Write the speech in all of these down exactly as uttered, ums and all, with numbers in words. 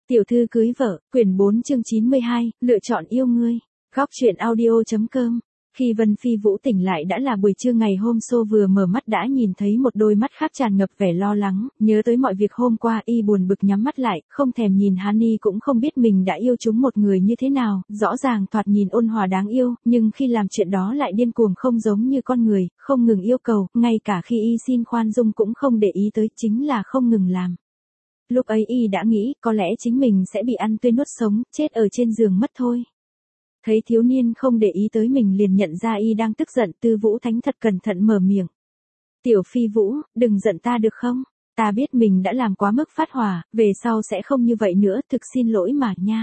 Tiểu thư cưới vợ, quyển bốn chương chín mươi hai, lựa chọn yêu ngươi. Góc truyện audio.com. Khi Vân Phi Vũ tỉnh lại đã là buổi trưa ngày hôm sau, vừa mở mắt đã nhìn thấy một đôi mắt khác tràn ngập vẻ lo lắng, nhớ tới mọi việc hôm qua, y buồn bực nhắm mắt lại, không thèm nhìn hắn. Y cũng không biết mình đã yêu trúng một người như thế nào, rõ ràng thoạt nhìn ôn hòa đáng yêu, nhưng khi làm chuyện đó lại điên cuồng không giống như con người, không ngừng yêu cầu, ngay cả khi y xin khoan dung cũng không để ý tới, chính là không ngừng làm. Lúc ấy y đã nghĩ có lẽ chính mình sẽ bị ăn tươi nuốt sống, chết ở trên giường mất thôi. Thấy thiếu niên không để ý tới mình liền nhận ra y đang tức giận, Tư Vũ Thánh thật cẩn thận mở miệng. Tiểu Phi Vũ, đừng giận ta được không? Ta biết mình đã làm quá mức phát hỏa, về sau sẽ không như vậy nữa, thực xin lỗi mà nha.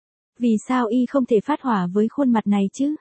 Vì sao y không thể phát hỏa với khuôn mặt này chứ?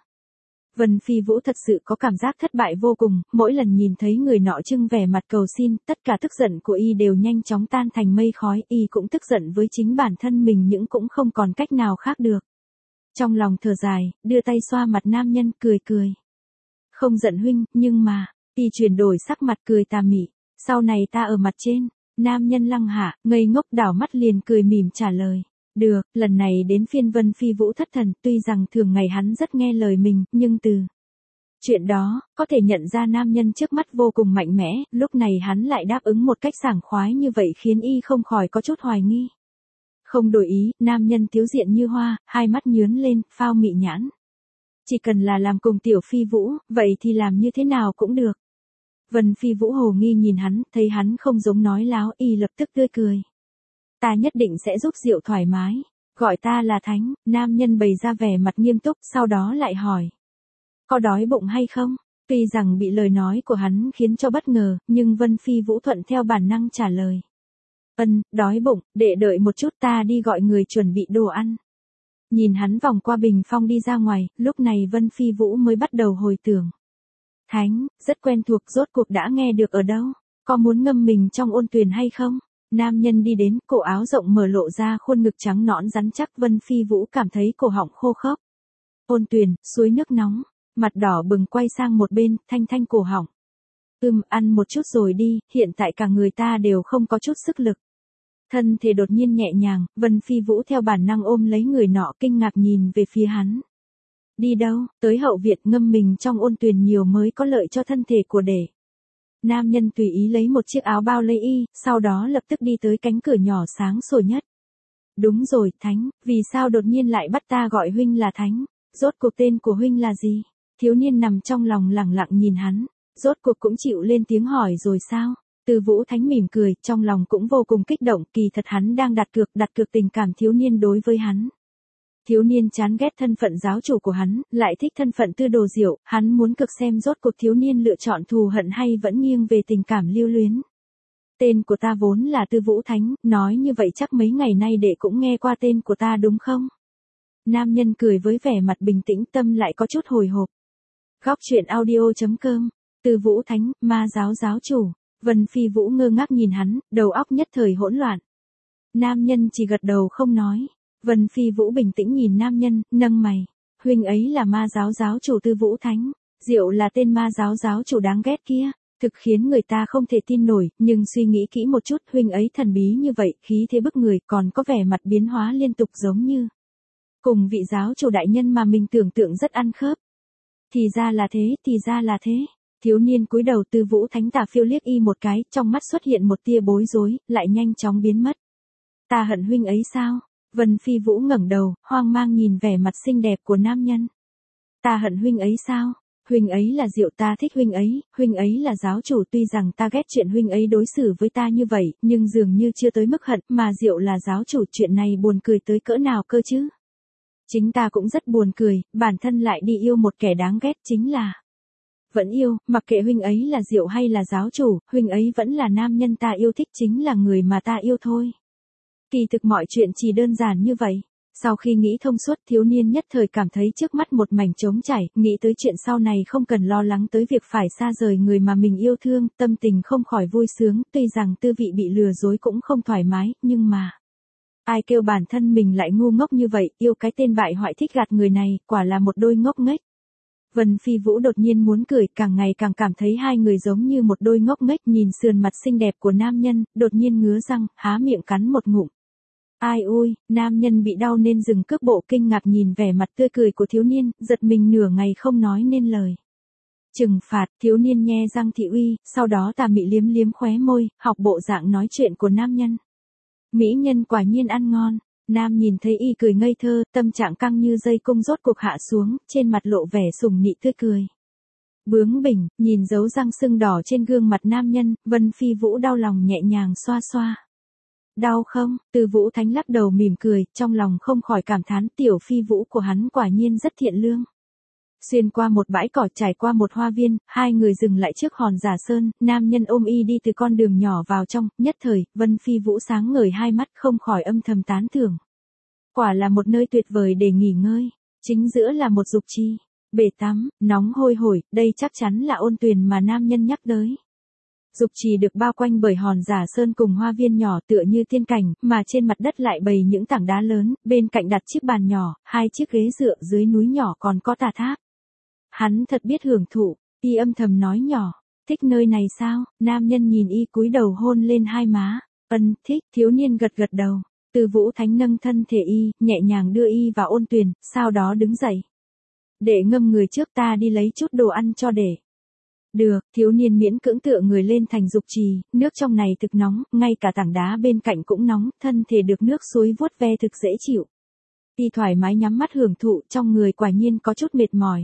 Vân Phi Vũ thật sự có cảm giác thất bại vô cùng, mỗi lần nhìn thấy người nọ trưng vẻ mặt cầu xin, tất cả tức giận của y đều nhanh chóng tan thành mây khói, y cũng tức giận với chính bản thân mình nhưng cũng không còn cách nào khác được. Trong lòng thở dài, đưa tay xoa mặt nam nhân, cười cười. Không giận huynh, nhưng mà, y chuyển đổi sắc mặt cười tà mị, sau này ta ở mặt trên. Nam nhân lăng hạ, ngây ngốc đảo mắt liền cười mỉm trả lời. Được, lần này đến phiên Vân Phi Vũ thất thần, tuy rằng thường ngày hắn rất nghe lời mình, nhưng từ chuyện đó, có thể nhận ra nam nhân trước mắt vô cùng mạnh mẽ, lúc này hắn lại đáp ứng một cách sảng khoái như vậy khiến y không khỏi có chút hoài nghi. Không đổi ý, nam nhân tiếu diện như hoa, hai mắt nhướn lên, phao mị nhãn. Chỉ cần là làm cùng Tiểu Phi Vũ, vậy thì làm như thế nào cũng được. Vân Phi Vũ hồ nghi nhìn hắn, thấy hắn không giống nói láo, y lập tức tươi cười. Ta nhất định sẽ giúp Diệu thoải mái, gọi ta là Thánh. Nam nhân bày ra vẻ mặt nghiêm túc, sau đó lại hỏi. Có đói bụng hay không? Tuy rằng bị lời nói của hắn khiến cho bất ngờ, nhưng Vân Phi Vũ thuận theo bản năng trả lời. Ân, đói bụng, để đợi một chút ta đi gọi người chuẩn bị đồ ăn. Nhìn hắn vòng qua bình phong đi ra ngoài, lúc này Vân Phi Vũ mới bắt đầu hồi tưởng. Thánh, rất quen thuộc, rốt cuộc đã nghe được ở đâu? Có muốn ngâm mình trong ôn tuyền hay không? Nam nhân đi đến, cổ áo rộng mở lộ ra khuôn ngực trắng nõn rắn chắc. Vân Phi Vũ cảm thấy cổ họng khô khốc. Ôn tuyền, suối nước nóng, mặt đỏ bừng quay sang một bên, thanh thanh cổ họng. Ừm, ăn một chút rồi đi, hiện tại cả người ta đều không có chút sức lực. Thân thể đột nhiên nhẹ nhàng, Vân Phi Vũ theo bản năng ôm lấy người nọ, kinh ngạc nhìn về phía hắn. Đi đâu? Tới hậu viện, ngâm mình trong ôn tuyền nhiều mới có lợi cho thân thể của đệ. Nam nhân tùy ý lấy một chiếc áo bao lấy y, sau đó lập tức đi tới cánh cửa nhỏ sáng sủa nhất. Đúng rồi, Thánh, vì sao đột nhiên lại bắt ta gọi huynh là Thánh? Rốt cuộc tên của huynh là gì? Thiếu niên nằm trong lòng lẳng lặng nhìn hắn, rốt cuộc cũng chịu lên tiếng hỏi rồi sao? Tư Vũ Thánh mỉm cười, trong lòng cũng vô cùng kích động, kỳ thật hắn đang đặt cược, đặt cược tình cảm thiếu niên đối với hắn. Thiếu niên chán ghét thân phận giáo chủ của hắn, lại thích thân phận Tư Đồ Diệu, hắn muốn cực xem rốt cuộc thiếu niên lựa chọn thù hận hay vẫn nghiêng về tình cảm lưu luyến. Tên của ta vốn là Tư Vũ Thánh, nói như vậy chắc mấy ngày nay đệ cũng nghe qua tên của ta đúng không? Nam nhân cười với vẻ mặt bình tĩnh, tâm lại có chút hồi hộp. Góc truyện audio.com. Tư Vũ Thánh, ma giáo giáo chủ. Vân Phi Vũ ngơ ngác nhìn hắn, đầu óc nhất thời hỗn loạn. Nam nhân chỉ gật đầu không nói. Vân Phi Vũ bình tĩnh nhìn nam nhân, nâng mày. Huynh ấy là ma giáo giáo chủ Tư Vũ Thánh. Diệu là tên ma giáo giáo chủ đáng ghét kia. Thực khiến người ta không thể tin nổi, nhưng suy nghĩ kỹ một chút, huynh ấy thần bí như vậy, khí thế bức người, còn có vẻ mặt biến hóa liên tục giống như cùng vị giáo chủ đại nhân mà mình tưởng tượng rất ăn khớp. Thì ra là thế, thì ra là thế. Thiếu niên cúi đầu. Tư Vũ Thánh tà phiêu liếc y một cái, trong mắt xuất hiện một tia bối rối, lại nhanh chóng biến mất. Ta hận huynh ấy sao? Vân Phi Vũ ngẩng đầu, hoang mang nhìn vẻ mặt xinh đẹp của nam nhân. Ta hận huynh ấy sao? Huynh ấy là Diệu, ta thích huynh ấy, huynh ấy là giáo chủ, tuy rằng ta ghét chuyện huynh ấy đối xử với ta như vậy, nhưng dường như chưa tới mức hận, mà Diệu là giáo chủ, chuyện này buồn cười tới cỡ nào cơ chứ? Chính ta cũng rất buồn cười, bản thân lại đi yêu một kẻ đáng ghét, chính là vẫn yêu, mặc kệ huynh ấy là Diệu hay là giáo chủ, huynh ấy vẫn là nam nhân ta yêu thích, chính là người mà ta yêu thôi. Kỳ thực mọi chuyện chỉ đơn giản như vậy. Sau khi nghĩ thông suốt, thiếu niên nhất thời cảm thấy trước mắt một mảnh trống trải, nghĩ tới chuyện sau này không cần lo lắng tới việc phải xa rời người mà mình yêu thương, tâm tình không khỏi vui sướng, tuy rằng tư vị bị lừa dối cũng không thoải mái, nhưng mà ai kêu bản thân mình lại ngu ngốc như vậy, yêu cái tên bại hoại thích gạt người này, quả là một đôi ngốc nghếch. Vân Phi Vũ đột nhiên muốn cười, càng ngày càng cảm thấy hai người giống như một đôi ngốc nghếch, nhìn sườn mặt xinh đẹp của nam nhân, đột nhiên ngứa răng, há miệng cắn một ngụm. Ai ui, nam nhân bị đau nên dừng cước bộ kinh ngạc nhìn vẻ mặt tươi cười của thiếu niên, giật mình nửa ngày không nói nên lời. Trừng phạt, thiếu niên nhe răng thị uy, sau đó tà mị liếm liếm khóe môi, học bộ dạng nói chuyện của nam nhân. Mỹ nhân quả nhiên ăn ngon. Nam nhìn thấy y cười ngây thơ, tâm trạng căng như dây cung rốt cuộc hạ xuống, trên mặt lộ vẻ sùng nị tươi cười. Bướng bỉnh, nhìn dấu răng sưng đỏ trên gương mặt nam nhân, Vân Phi Vũ đau lòng nhẹ nhàng xoa xoa. Đau không? Từ Vũ Thánh lắc đầu mỉm cười, trong lòng không khỏi cảm thán tiểu Phi Vũ của hắn quả nhiên rất thiện lương. Xuyên qua một bãi cỏ trải qua một hoa viên, hai người dừng lại trước hòn giả sơn, nam nhân ôm y đi từ con đường nhỏ vào trong, nhất thời, Vân Phi Vũ sáng ngời hai mắt không khỏi âm thầm tán thưởng. Quả là một nơi tuyệt vời để nghỉ ngơi, chính giữa là một dục chi, bể tắm, nóng hôi hổi, đây chắc chắn là ôn tuyền mà nam nhân nhắc tới. Dục trì được bao quanh bởi hòn giả sơn cùng hoa viên nhỏ tựa như tiên cảnh, mà trên mặt đất lại bày những tảng đá lớn, bên cạnh đặt chiếc bàn nhỏ, hai chiếc ghế dựa dưới núi nhỏ còn có tà tháp. Hắn thật biết hưởng thụ, y âm thầm nói nhỏ, thích nơi này sao? Nam nhân nhìn y cúi đầu hôn lên hai má, ân thích, thiếu niên gật gật đầu. Từ Vũ Thánh nâng thân thể y, nhẹ nhàng đưa y vào ôn tuyền, sau đó đứng dậy. Để ngâm người trước ta đi lấy chút đồ ăn cho để. Được, thiếu niên miễn cưỡng tựa người lên thành dục trì, nước trong này thực nóng, ngay cả tảng đá bên cạnh cũng nóng, thân thể được nước suối vuốt ve thực dễ chịu. Y thoải mái nhắm mắt hưởng thụ, trong người quả nhiên có chút mệt mỏi.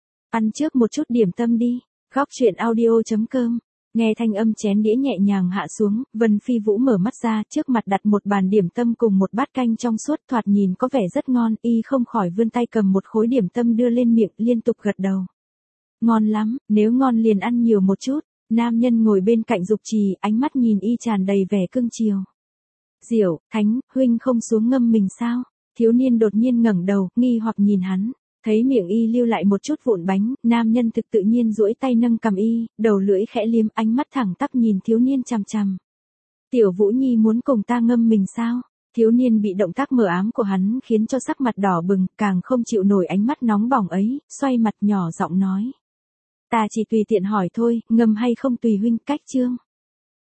Ăn trước một chút điểm tâm đi. Góc truyện audio chấm com. Nghe thanh âm chén đĩa nhẹ nhàng hạ xuống, Vân Phi Vũ mở mắt ra, trước mặt đặt một bàn điểm tâm cùng một bát canh trong suốt, thoạt nhìn có vẻ rất ngon, y không khỏi vươn tay cầm một khối điểm tâm đưa lên miệng, liên tục gật đầu. Ngon lắm, nếu ngon liền ăn nhiều một chút. Nam nhân ngồi bên cạnh dục trì, ánh mắt nhìn y tràn đầy vẻ cưng chiều. Diệu, Thánh, huynh không xuống ngâm mình sao? Thiếu niên đột nhiên ngẩng đầu, nghi hoặc nhìn hắn. Thấy miệng y lưu lại một chút vụn bánh, nam nhân thực tự nhiên duỗi tay nâng cầm y, đầu lưỡi khẽ liếm, ánh mắt thẳng tắp nhìn thiếu niên chằm chằm. Tiểu Vũ Nhi muốn cùng ta ngâm mình sao? Thiếu niên bị động tác mờ ám của hắn khiến cho sắc mặt đỏ bừng, càng không chịu nổi ánh mắt nóng bỏng ấy, xoay mặt nhỏ giọng nói. Ta chỉ tùy tiện hỏi thôi, ngâm hay không tùy huynh, cách chương.